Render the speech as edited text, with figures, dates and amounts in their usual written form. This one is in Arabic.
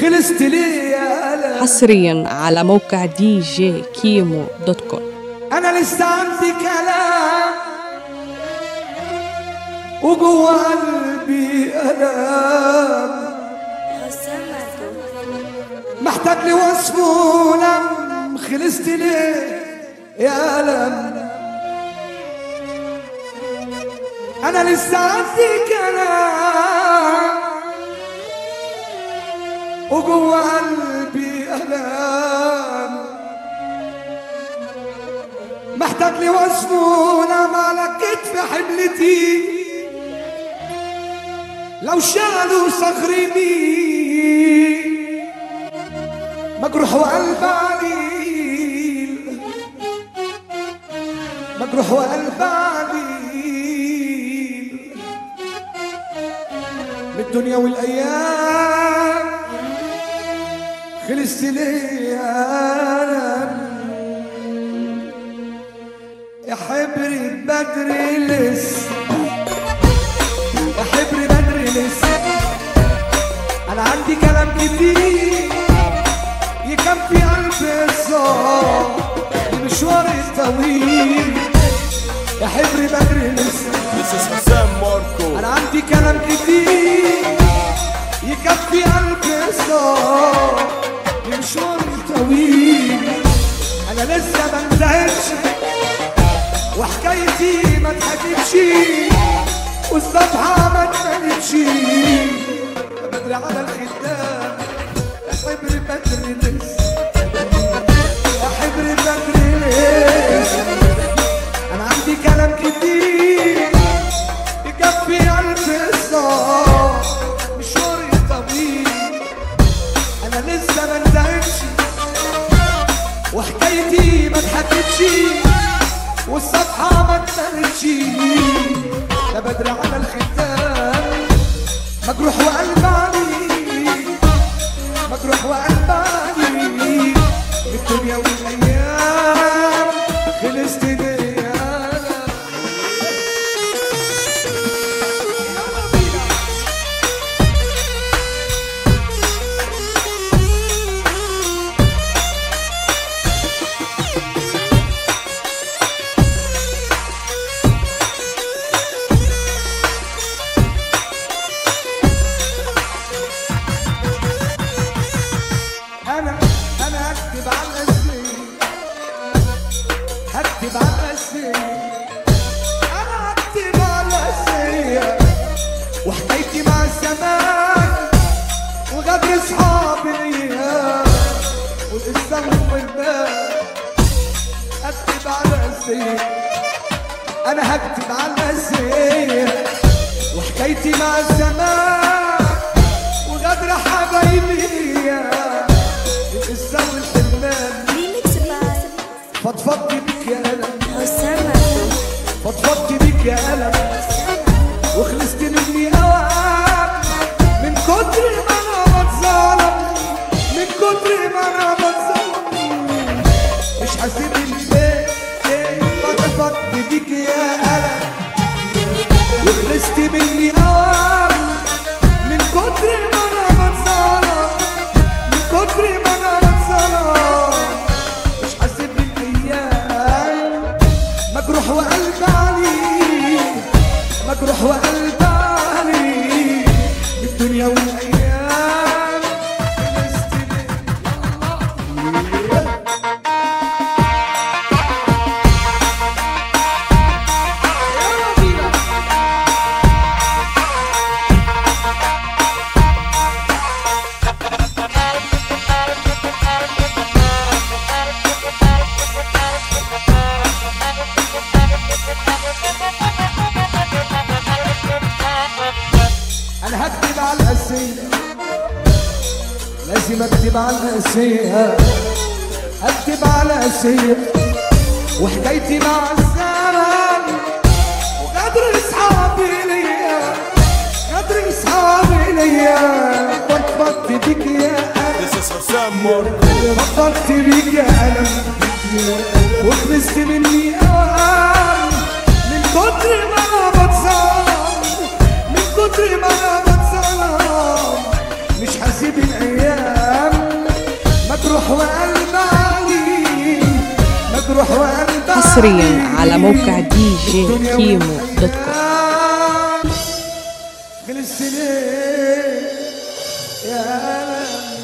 خلصت ليه حصريا على موقع djkimo.com. انا لسه عندي كلام وجوه قلبي الام محتاج لي وصف ولم خلصت ليه يا الم. انا لسه عندي كلام وجوه قلبي الام محتاج لي وصف ونام على كتف حملتي لو شالوا صخري مين مجروح وقلب عليل مجروح وقلب عليل من الدنيا والايام خلصت ليا يا حبر بدر لسه يا حبر بدر لسه انا عندي كلام كتير يكفي قلب الصار المشوار الطويل يا حبر بدر لسه انا عندي كلام كتير يكفي قلب الصار المشوار الطويل انا لسه ما انتهتش وحكايتي ما اتحكتش والصفحة ما اتملتش بدري على الختام يا حبر بدر لسه يا حبر بدر لسه انا عندي كلام كتير يكفي قلب الصار مشواري طويل انا لسه ما انتهتش وحكايتي ما اتحكتش والصفحة ما اتملتش ده بدري على الختام مجروح وقلب عليك مجروح وقلب عليك الدنيا والايام خلصت ليا هكتب على السير انا هكتب على السير وحكايتي مع الزمان وغدر اصحابي ليا والقصه والبال هكتب على السير انا هكتب على السير وحكايتي مع الزمان وغدر حبايبي ليا القصه والحرمان فضفضت بيك يا ألم فضفضت بيك يا ألم وخلصت مني أوام من كتر ما أنا بتظلم من كتر ما أنا بتظلم مش حاسب البيت فضفضت بيك يا ألم وخلصت مني أوام من كتر ما أنا بتظلم من كتر ما أنا بتظلم مجروح وقلب عليك مجروح وقلب عليك بالدنيا والايام خلصت انا هكتب على القاسية لازم اكتب على القاسية اكتب على القاسية وحكايتي مع الزمن وغدر اصحابي ليا غدر اصحابي ليا فضفضت بيك يا ألم فضفضت بيك يا ألم وخلصت مني أوام من كتر ما انا بتصاب من كتر ما انا بتصاب مش حاسب الايام بروح وقلبي حصريا على موقع djkimo.com. خلص ليه يا